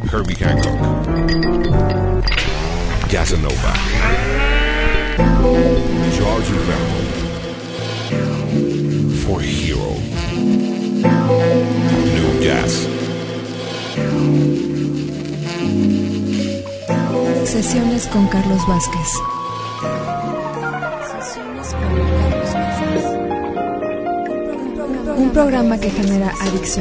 Herbie Hancock, Casanova, George Ravel, For Hero, New Jazz. Sesiones con Carlos Vázquez. Un programa que genera adicción.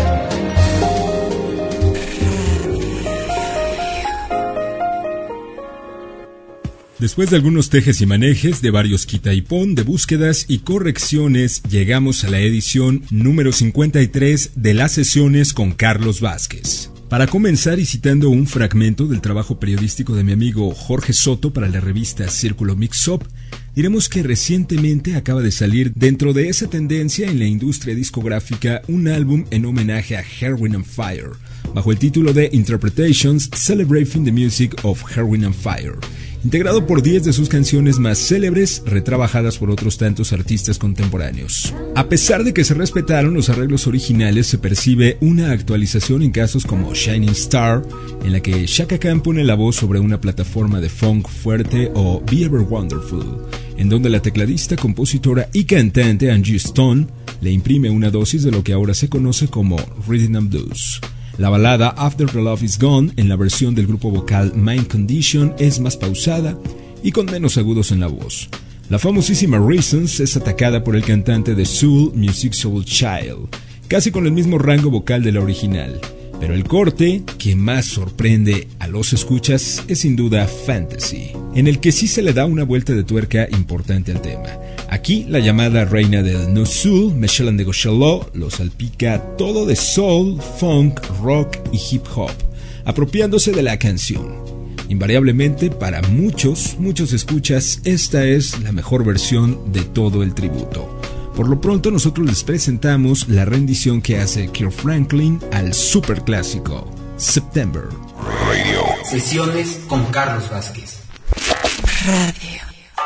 Después de algunos tejes y manejes, de varios quita y pon, de búsquedas y correcciones, llegamos a la edición número 53 de las sesiones con Carlos Vázquez. Para comenzar, y citando un fragmento del trabajo periodístico de mi amigo Jorge Soto para la revista Círculo Mix Up, diremos que recientemente acaba de salir dentro de esa tendencia en la industria discográfica un álbum en homenaje a Earth, Wind & Fire, bajo el título de Interpretations Celebrating the Music of Earth, Wind & Fire, integrado por 10 de sus canciones más célebres, retrabajadas por otros tantos artistas contemporáneos. A pesar de que se respetaron los arreglos originales, se percibe una actualización en casos como Shining Star, en la que Chaka Khan pone la voz sobre una plataforma de funk fuerte, o Be Ever Wonderful, en donde la tecladista, compositora y cantante Angie Stone le imprime una dosis de lo que ahora se conoce como Rhythm and Blues. La balada After the Love Is Gone, en la versión del grupo vocal Mind Condition, es más pausada y con menos agudos en la voz. La famosísima Reasons es atacada por el cantante de Soul, Music Soul Child, casi con el mismo rango vocal de la original. Pero el corte que más sorprende a los escuchas es sin duda Fantasy, en el que sí se le da una vuelta de tuerca importante al tema. Aquí la llamada reina del No Soul, Michelle Ndegeocello, lo salpica todo de soul, funk, rock y hip hop, apropiándose de la canción. Invariablemente, para muchos escuchas, esta es la mejor versión de todo el tributo. Por lo pronto, nosotros les presentamos la rendición que hace Kirk Franklin al superclásico September. Radio. Sesiones con Carlos Vázquez. Radio.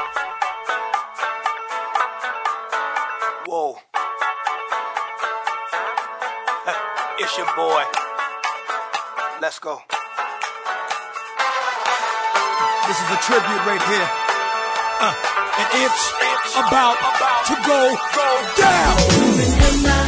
Whoa. It's your boy. Let's go. This is a tribute right here. And it's about to go down.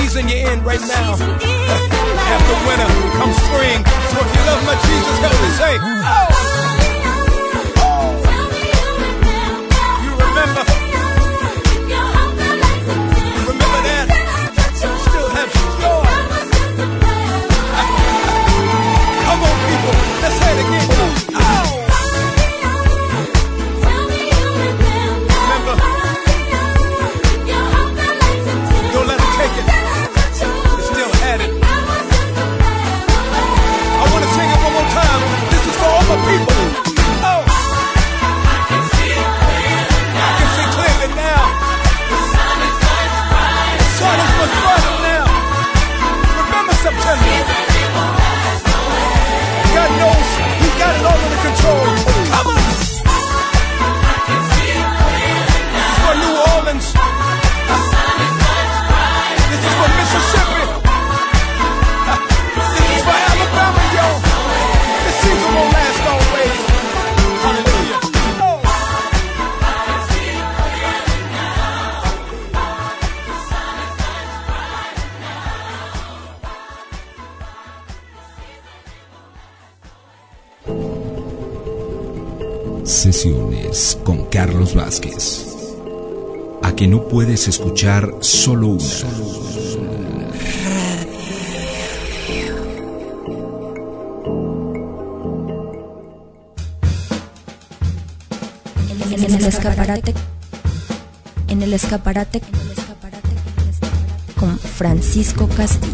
Right now, after winter comes spring. So if you love my Jesus, help me say way. Oh. You remember? Remember that? Still have joy. Come on, people. Let's say it again. Oh. Remember? Don't let them take it. You still had it. I want to sing it one more time. This is for all my people. Oh. I can see clearly now. The sun is much brighter now. Remember September. God knows He got it all under control. Come on. This is for New Orleans. This is for Mississippi. This is for Alabama, yo. This season won't last always. Hallelujah. Oh. Sesiones con Carlos Vázquez. A que no puedes escuchar solo una. En el escaparate con Francisco Castillo.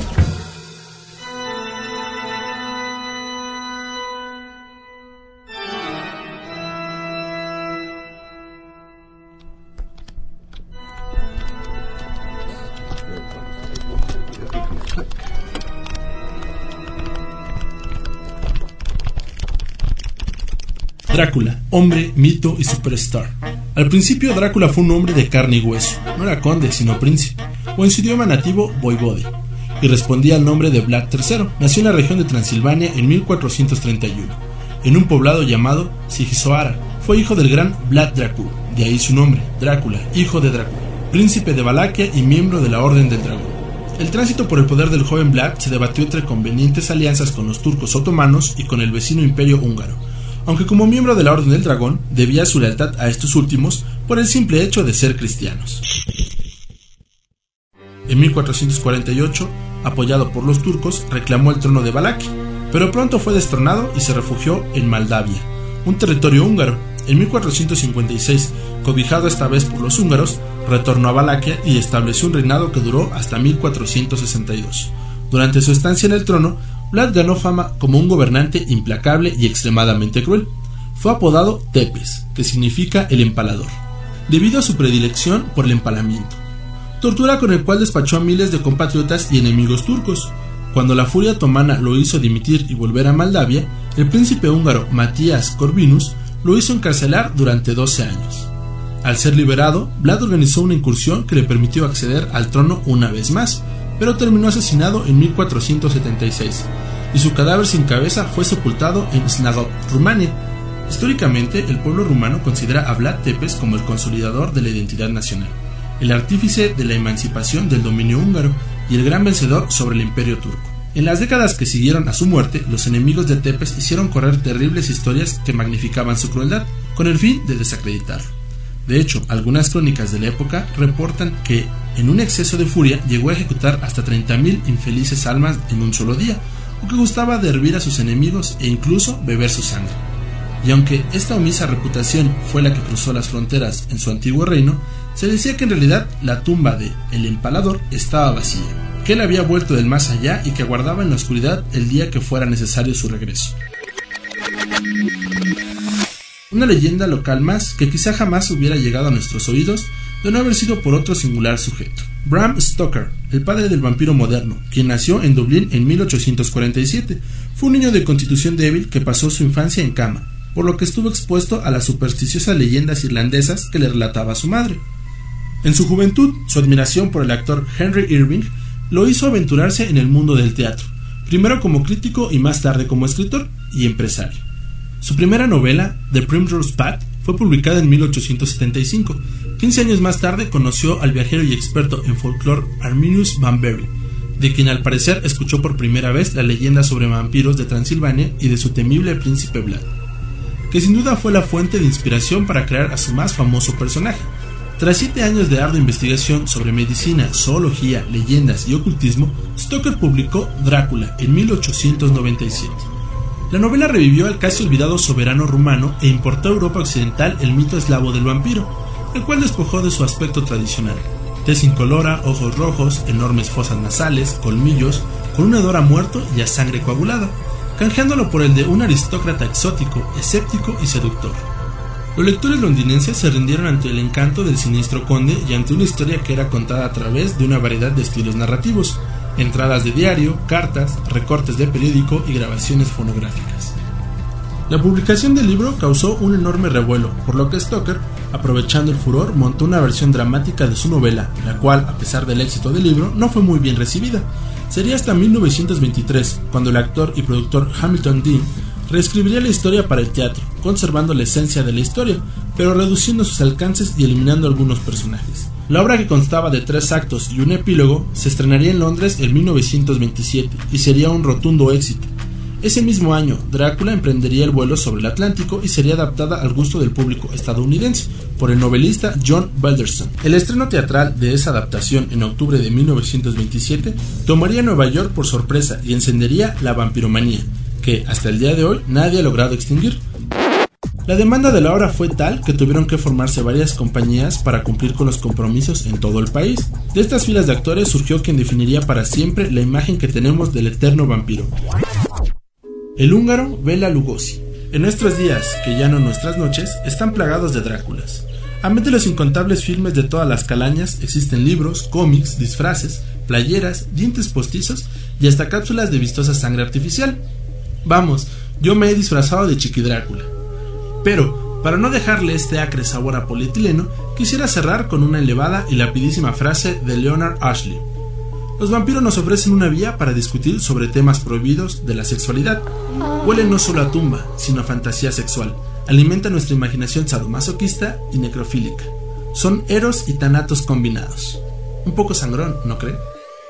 Drácula, hombre, mito y superstar. Al principio Drácula fue un hombre de carne y hueso, no era conde sino príncipe, o en su idioma nativo voivode, y respondía al nombre de Vlad III. Nació en la región de Transilvania en 1431, en un poblado llamado Sigisoara. Fue hijo del gran Vlad Dracul, de ahí su nombre, Drácula, hijo de Drácula, príncipe de Valaquia y miembro de la Orden del Dragón. El tránsito por el poder del joven Vlad se debatió entre convenientes alianzas con los turcos otomanos y con el vecino imperio húngaro, aunque como miembro de la Orden del Dragón debía su lealtad a estos últimos por el simple hecho de ser cristianos. En 1448, apoyado por los turcos, reclamó el trono de Valaquia, pero pronto fue destronado y se refugió en Moldavia, un territorio húngaro. En 1456, cobijado esta vez por los húngaros, retornó a Valaquia y estableció un reinado que duró hasta 1462. Durante su estancia en el trono, Vlad ganó fama como un gobernante implacable y extremadamente cruel. Fue apodado Tepes, que significa el empalador, debido a su predilección por el empalamiento, tortura con el cual despachó a miles de compatriotas y enemigos turcos. Cuando la furia otomana lo hizo dimitir y volver a Moldavia, el príncipe húngaro Matías Corvinus lo hizo encarcelar durante 12 años. Al ser liberado, Vlad organizó una incursión que le permitió acceder al trono una vez más, pero terminó asesinado en 1476, y su cadáver sin cabeza fue sepultado en Snagov, Rumania. Históricamente, el pueblo rumano considera a Vlad Tepes como el consolidador de la identidad nacional, el artífice de la emancipación del dominio húngaro y el gran vencedor sobre el imperio turco. En las décadas que siguieron a su muerte, los enemigos de Tepes hicieron correr terribles historias que magnificaban su crueldad, con el fin de desacreditarlo. De hecho, algunas crónicas de la época reportan que, en un exceso de furia, llegó a ejecutar hasta 30.000 infelices almas en un solo día, o que gustaba de hervir a sus enemigos e incluso beber su sangre. Y aunque esta omisa reputación fue la que cruzó las fronteras en su antiguo reino, se decía que en realidad la tumba de El Empalador estaba vacía, que él había vuelto del más allá y que aguardaba en la oscuridad el día que fuera necesario su regreso. Una leyenda local más que quizá jamás hubiera llegado a nuestros oídos de no haber sido por otro singular sujeto. Bram Stoker, el padre del vampiro moderno, quien nació en Dublín en 1847, fue un niño de constitución débil que pasó su infancia en cama, por lo que estuvo expuesto a las supersticiosas leyendas irlandesas que le relataba su madre. En su juventud, su admiración por el actor Henry Irving lo hizo aventurarse en el mundo del teatro, primero como crítico y más tarde como escritor y empresario. Su primera novela, The Primrose Path, fue publicada en 1875. 15 años más tarde conoció al viajero y experto en folclore Arminius Van Bury, de quien al parecer escuchó por primera vez la leyenda sobre vampiros de Transilvania y de su temible príncipe Vlad, que sin duda fue la fuente de inspiración para crear a su más famoso personaje. Tras 7 años de ardua investigación sobre medicina, zoología, leyendas y ocultismo, Stoker publicó Drácula en 1897. La novela revivió al casi olvidado soberano rumano e importó a Europa occidental el mito eslavo del vampiro, el cual despojó de su aspecto tradicional: tez incolora, ojos rojos, enormes fosas nasales, colmillos, con un hedor a muerto y a sangre coagulada, canjeándolo por el de un aristócrata exótico, escéptico y seductor. Los lectores londinenses se rindieron ante el encanto del siniestro conde y ante una historia que era contada a través de una variedad de estilos narrativos, entradas de diario, cartas, recortes de periódico y grabaciones fonográficas. La publicación del libro causó un enorme revuelo, por lo que Stoker, aprovechando el furor, montó una versión dramática de su novela, la cual, a pesar del éxito del libro, no fue muy bien recibida. Sería hasta 1923, cuando el actor y productor Hamilton Dean reescribiría la historia para el teatro, conservando la esencia de la historia, pero reduciendo sus alcances y eliminando algunos personajes. La obra, que constaba de 3 actos y un epílogo, se estrenaría en Londres en 1927 y sería un rotundo éxito. Ese mismo año, Drácula emprendería el vuelo sobre el Atlántico y sería adaptada al gusto del público estadounidense por el novelista John Balderston. El estreno teatral de esa adaptación en octubre de 1927 tomaría Nueva York por sorpresa y encendería la vampiromanía, que hasta el día de hoy nadie ha logrado extinguir. La demanda de la obra fue tal que tuvieron que formarse varias compañías para cumplir con los compromisos en todo el país. De estas filas de actores surgió quien definiría para siempre la imagen que tenemos del eterno vampiro: el húngaro Bela Lugosi. En nuestros días, que ya no nuestras noches, están plagados de Dráculas. Además de los incontables filmes de todas las calañas, existen libros, cómics, disfraces, playeras, dientes postizos y hasta cápsulas de vistosa sangre artificial. Vamos, yo me he disfrazado de Chiqui Drácula. Pero, para no dejarle este acre sabor a polietileno, quisiera cerrar con una elevada y lapidísima frase de Leonard Ashley: los vampiros nos ofrecen una vía para discutir sobre temas prohibidos de la sexualidad. Huelen no solo a tumba, sino a fantasía sexual. Alimentan nuestra imaginación sadomasoquista y necrofílica. Son Eros y Thanatos combinados. Un poco sangrón, ¿no cree?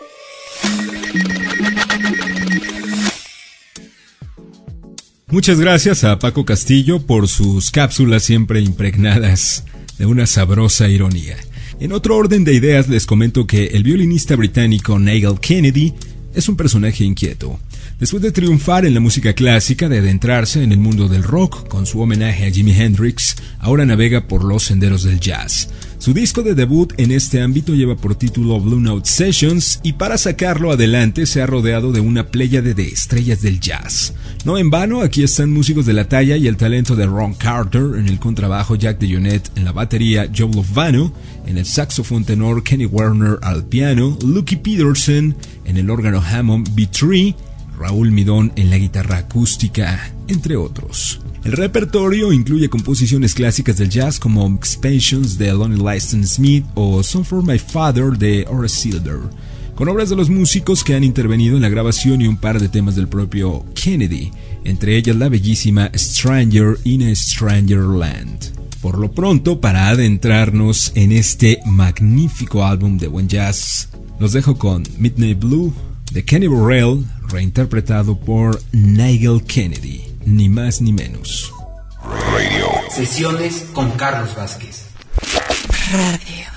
Muchas gracias a Paco Castillo por sus cápsulas siempre impregnadas de una sabrosa ironía. En otro orden de ideas les comento que el violinista británico Nigel Kennedy es un personaje inquieto. Después de triunfar en la música clásica, de adentrarse en el mundo del rock con su homenaje a Jimi Hendrix, ahora navega por los senderos del jazz. Su disco de debut en este ámbito lleva por título Blue Note Sessions y para sacarlo adelante se ha rodeado de una pléyade de estrellas del jazz. No en vano, aquí están músicos de la talla y el talento de Ron Carter en el contrabajo, Jack DeJohnette en la batería, Joe Lovano en el saxofón tenor, Kenny Werner al piano, Lucky Peterson en el órgano Hammond B3, Raúl Midón en la guitarra acústica, entre otros. El repertorio incluye composiciones clásicas del jazz como Expansions de Lonnie Liston Smith o Song for My Father de Horace Silver, con obras de los músicos que han intervenido en la grabación y un par de temas del propio Kennedy, entre ellas la bellísima Stranger in a Stranger Land. Por lo pronto, para adentrarnos en este magnífico álbum de buen jazz, los dejo con Midnight Blue de Kenny Burrell, reinterpretado por Nigel Kennedy, ni más ni menos. Radio. Sesiones con Carlos Vázquez. Radio.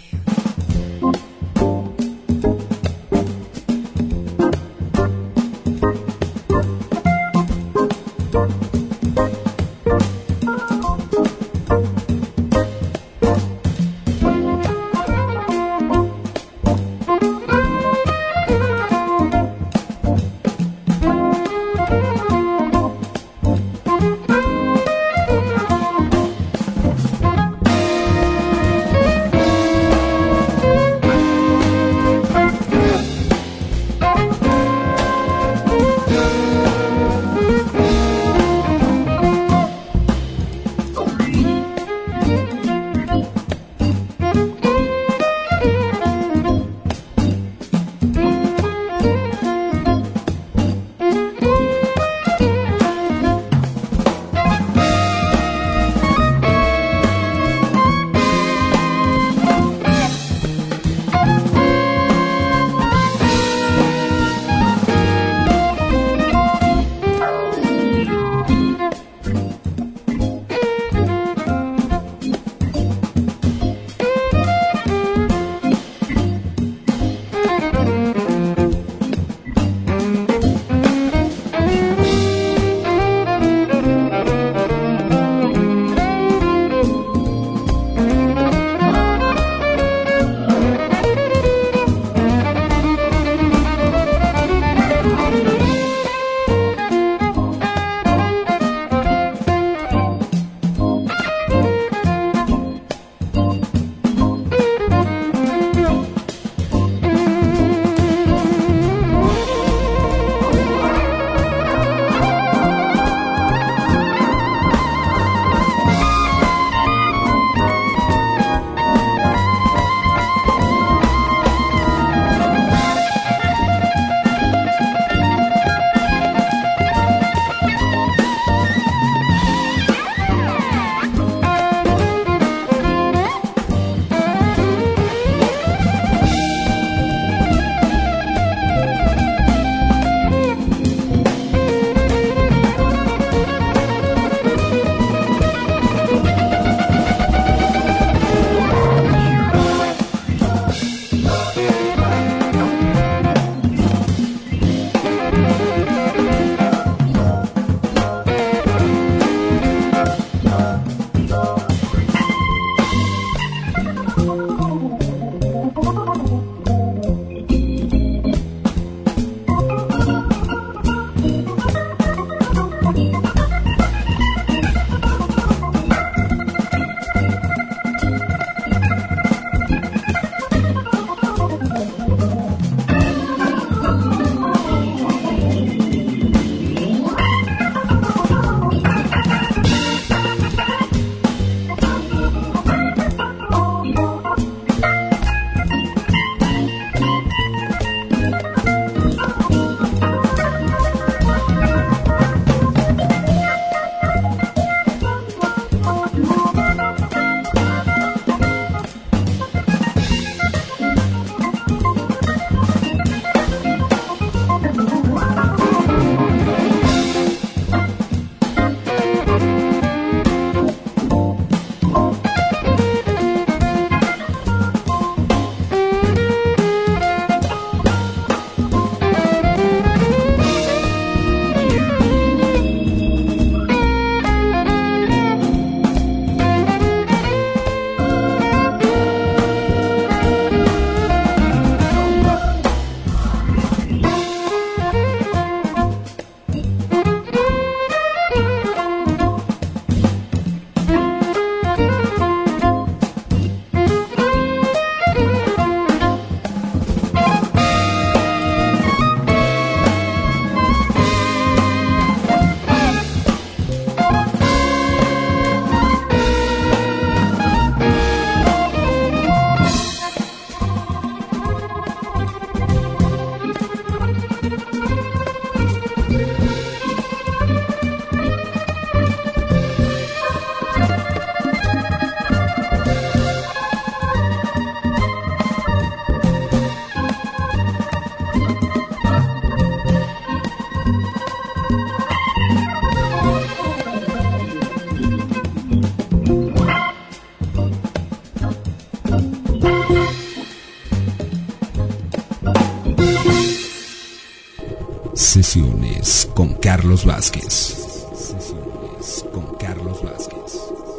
Sesiones con Carlos Vázquez. Sesiones con Carlos Vázquez.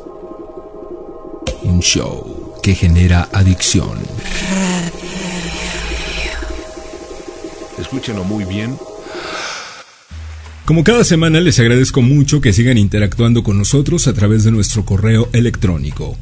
Un show que genera adicción. Escúchenlo muy bien. Como cada semana, les agradezco mucho que sigan interactuando con nosotros a través de nuestro correo electrónico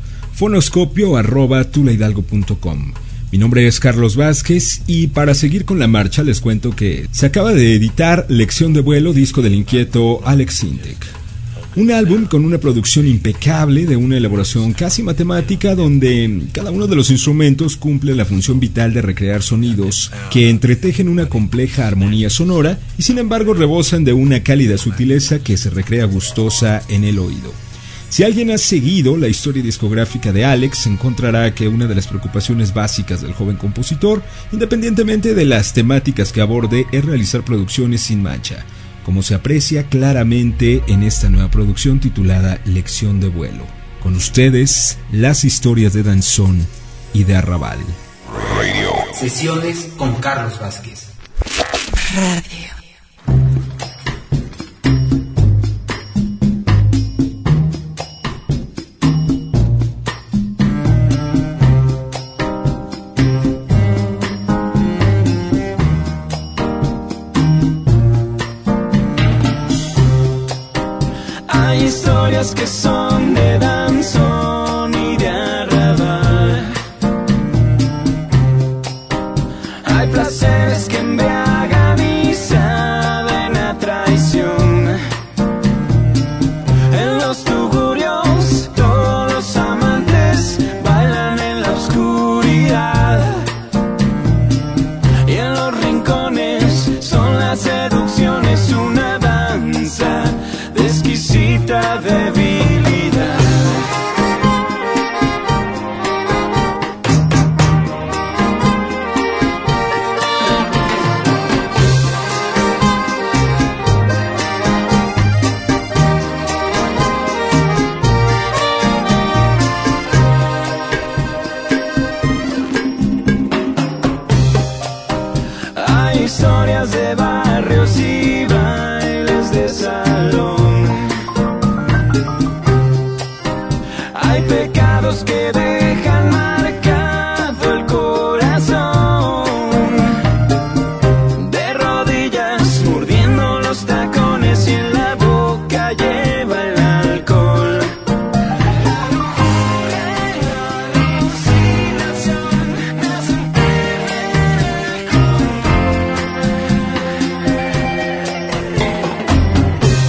fonoscopio@tulaidalgo.com. Mi nombre es Carlos Vázquez y para seguir con la marcha les cuento que se acaba de editar Lección de Vuelo, disco del inquieto Alex Sintek. Un álbum con una producción impecable de una elaboración casi matemática donde cada uno de los instrumentos cumple la función vital de recrear sonidos que entretejen una compleja armonía sonora y sin embargo rebosan de una cálida sutileza que se recrea gustosa en el oído. Si alguien ha seguido la historia discográfica de Alex, encontrará que una de las preocupaciones básicas del joven compositor, independientemente de las temáticas que aborde, es realizar producciones sin mancha, como se aprecia claramente en esta nueva producción titulada Lección de Vuelo. Con ustedes, las historias de danzón y de arrabal. Radio. Sesiones con Carlos Vázquez. Radio. Hay historias que son de danzón y de arrabal. Hay placeres que embriagan y saben a traición. En los tugurios todos los amantes bailan en la oscuridad. Y en los rincones son las seducciones una danza de exquisita debilidad. Hay historias de barrios y bailes de salón. Hay pecados que dejan marcado el corazón. De rodillas, mordiendo los tacones y en la boca lleva el alcohol. La locura y la alucinación nacen perder el control.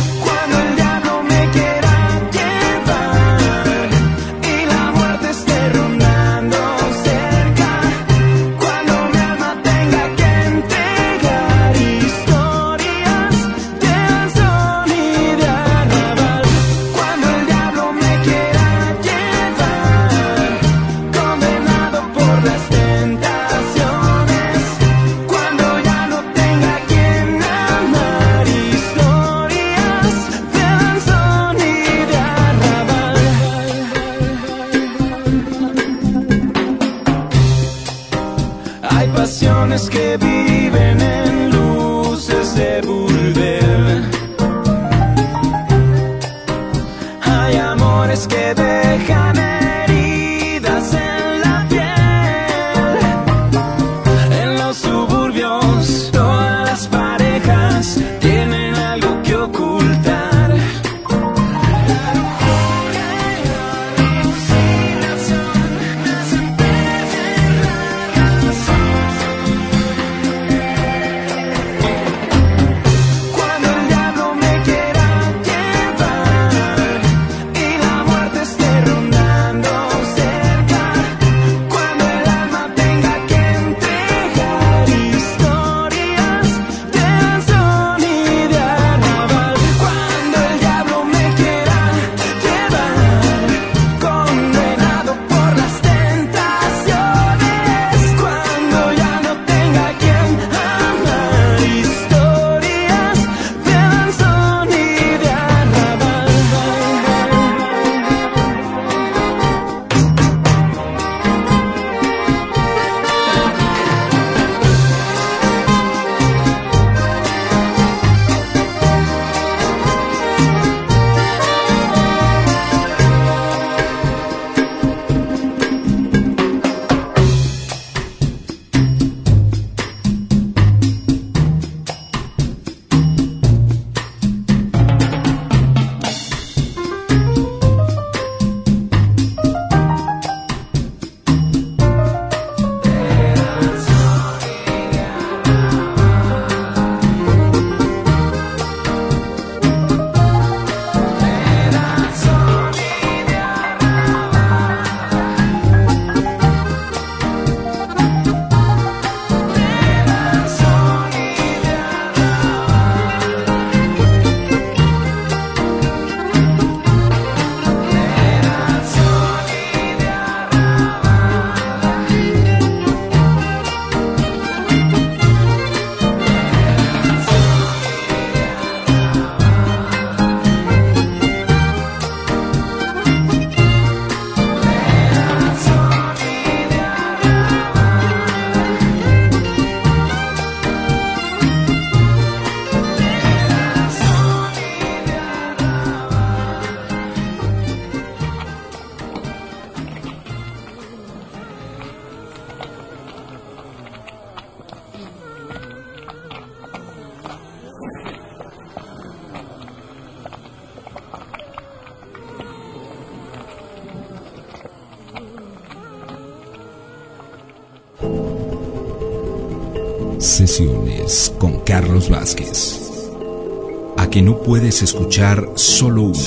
Sesiones con Carlos Vázquez. A que no puedes escuchar solo una.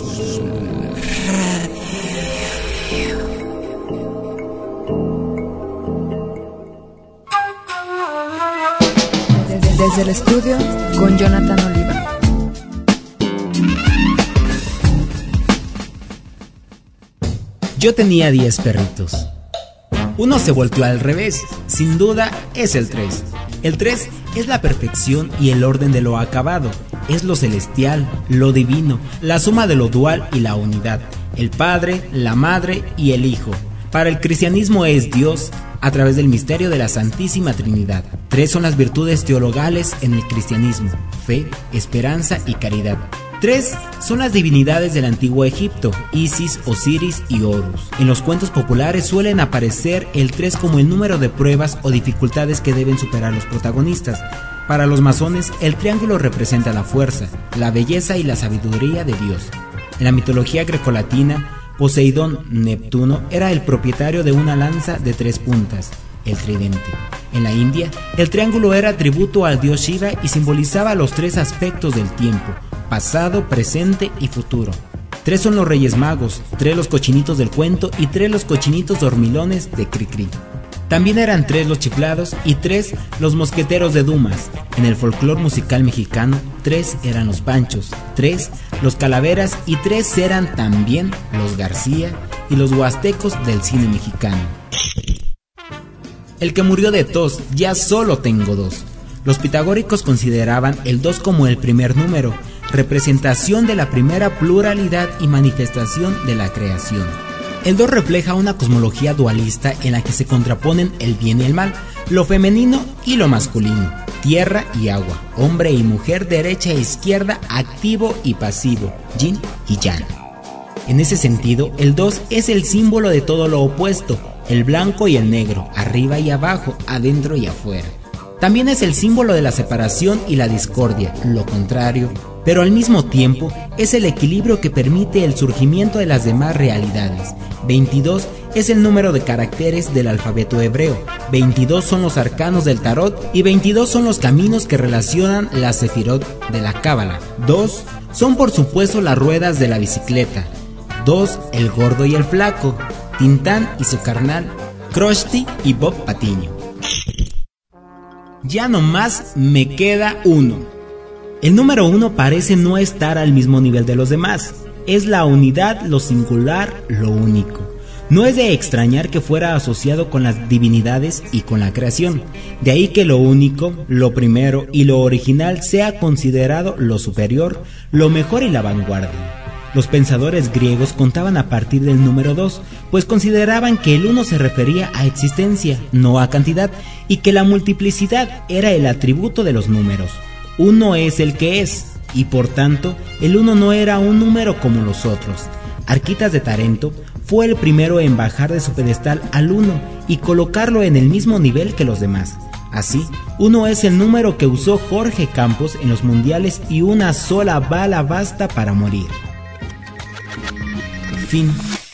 Desde el estudio con Jonathan Oliva. Yo tenía 10 perritos. Uno se volteó al revés. Sin duda es el 3. El 3 es la perfección y el orden de lo acabado. Es lo celestial, lo divino, la suma de lo dual y la unidad. El Padre, la Madre y el Hijo. Para el cristianismo es Dios a través del misterio de la Santísima Trinidad. 3 son las virtudes teologales en el cristianismo: fe, esperanza y caridad. 3 son las divinidades del antiguo Egipto: Isis, Osiris y Horus. En los cuentos populares suelen aparecer el 3 como el número de pruebas o dificultades que deben superar los protagonistas. Para los masones, el triángulo representa la fuerza, la belleza y la sabiduría de Dios. En la mitología grecolatina, Poseidón, Neptuno, era el propietario de una lanza de 3 puntas, el tridente. En la India, el triángulo era tributo al dios Shiva y simbolizaba los 3 aspectos del tiempo: pasado, presente y futuro. 3 son los Reyes Magos, 3 los cochinitos del cuento y 3 los cochinitos dormilones de Cricri. También eran 3 los chiflados y 3 los mosqueteros de Dumas. En el folclore musical mexicano, 3 eran los Panchos, 3 los Calaveras y 3 eran también los García y los huastecos del cine mexicano. El que murió de tos, ya solo tengo 2. Los pitagóricos consideraban el 2 como el primer número, representación de la primera pluralidad y manifestación de la creación. El 2 refleja una cosmología dualista en la que se contraponen el bien y el mal, lo femenino y lo masculino, tierra y agua, hombre y mujer, derecha e izquierda, activo y pasivo, yin y yang. En ese sentido, el 2 es el símbolo de todo lo opuesto, el blanco y el negro, arriba y abajo, adentro y afuera. También es el símbolo de la separación y la discordia, lo contrario, pero al mismo tiempo es el equilibrio que permite el surgimiento de las demás realidades. 22 es el número de caracteres del alfabeto hebreo, 22 son los arcanos del tarot y 22 son los caminos que relacionan la sefirot de la cábala. 2 son por supuesto las ruedas de la bicicleta. 2 el gordo y el flaco, Tintán y su carnal, Krusty y Bob Patiño. Ya nomás me queda 1. El número 1 parece no estar al mismo nivel de los demás. Es la unidad, lo singular, lo único. No es de extrañar que fuera asociado con las divinidades y con la creación. De ahí que lo único, lo primero y lo original sea considerado lo superior, lo mejor y la vanguardia. Los pensadores griegos contaban a partir del número 2, pues consideraban que el 1 se refería a existencia, no a cantidad, y que la multiplicidad era el atributo de los números. 1 es el que es, y por tanto, el 1 no era un número como los otros. Arquitas de Tarento fue el primero en bajar de su pedestal al 1 y colocarlo en el mismo nivel que los demás. Así, 1 es el número que usó Jorge Campos en los mundiales y una sola bala basta para morir. Fin.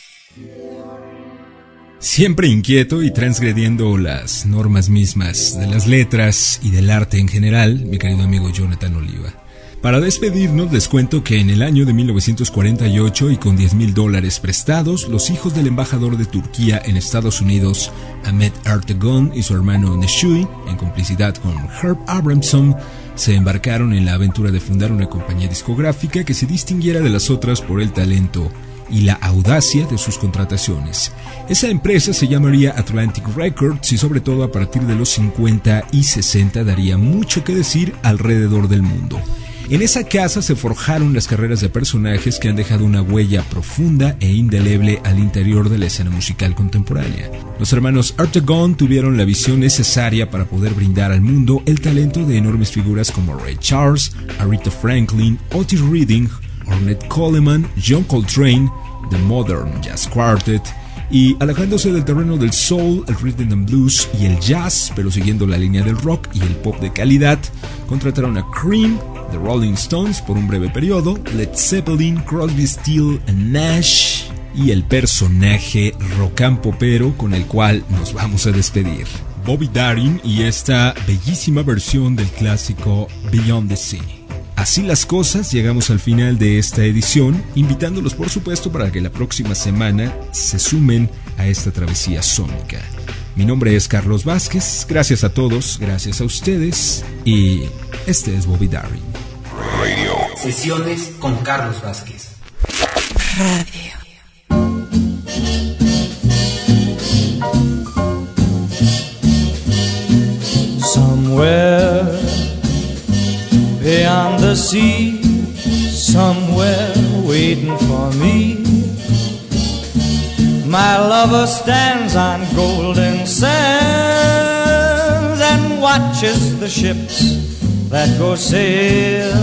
Siempre inquieto y transgrediendo las normas mismas de las letras y del arte en general, mi querido amigo Jonathan Oliva. Para despedirnos les cuento que en el año de 1948 y con $10,000 prestados, los hijos del embajador de Turquía en Estados Unidos, Ahmet Ertegun, y su hermano Neshui, en complicidad con Herb Abramson, se embarcaron en la aventura de fundar una compañía discográfica que se distinguiera de las otras por el talento y la audacia de sus contrataciones. Esa empresa se llamaría Atlantic Records y sobre todo a partir de los 50 y 60 daría mucho que decir alrededor del mundo. En esa casa se forjaron las carreras de personajes que han dejado una huella profunda e indeleble al interior de la escena musical contemporánea. Los hermanos Ertegun tuvieron la visión necesaria para poder brindar al mundo el talento de enormes figuras como Ray Charles, Aretha Franklin, Otis Redding, Ornette Coleman, John Coltrane, The Modern Jazz Quartet, y alejándose del terreno del soul, el rhythm and blues y el jazz, pero siguiendo la línea del rock y el pop de calidad, contrataron a Cream, The Rolling Stones por un breve periodo, Led Zeppelin, Crosby, Stills and Nash y el personaje rock and popero con el cual nos vamos a despedir, Bobby Darin y esta bellísima versión del clásico Beyond the Sea. Así las cosas, llegamos al final de esta edición, invitándolos por supuesto para que la próxima semana se sumen a esta travesía sónica. Mi nombre es Carlos Vázquez, gracias a todos, gracias a ustedes y este es Bobby Darin. Radio. Sesiones con Carlos Vázquez. Radio. Somewhere beyond the sea, somewhere waiting for me, my lover stands on golden sands and watches the ships that go sailing.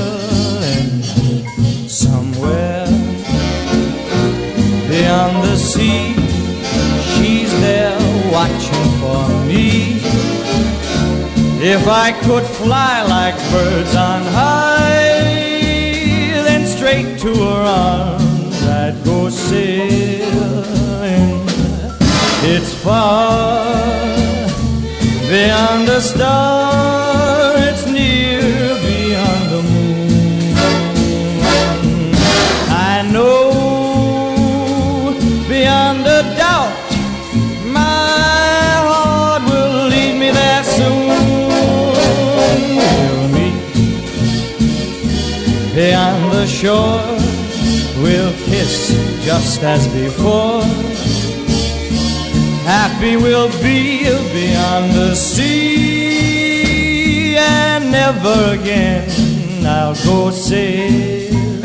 Somewhere beyond the sea, she's there watching for me. If I could fly like birds on high, then straight to her arms I'd go sailing. It's far beyond the star, it's near beyond the moon. I know beyond a doubt my heart will lead me there soon. We'll meet beyond the shore, we'll kiss just as before. Happy we'll be beyond the sea, and never again I'll go sailing.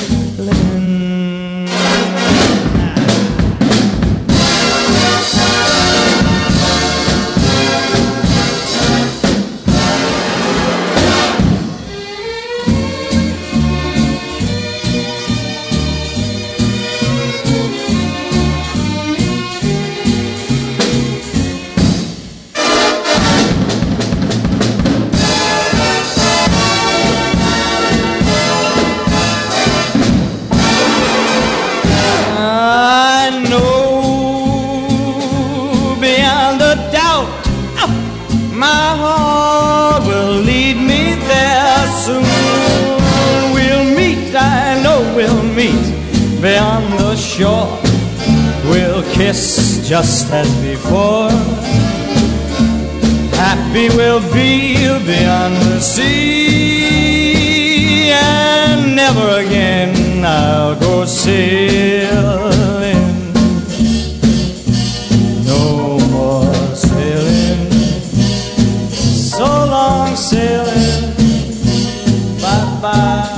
Beyond the shore, we'll kiss just as before. Happy we'll be beyond the sea, and never again I'll go sailing. No more sailing, so long sailing, bye-bye.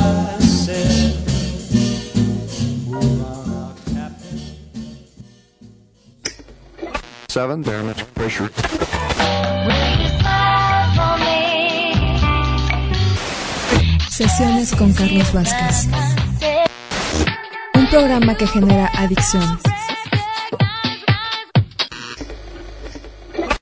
7 barometric pressure. Sesiones con Carlos Vázquez. Un programa que genera adicción.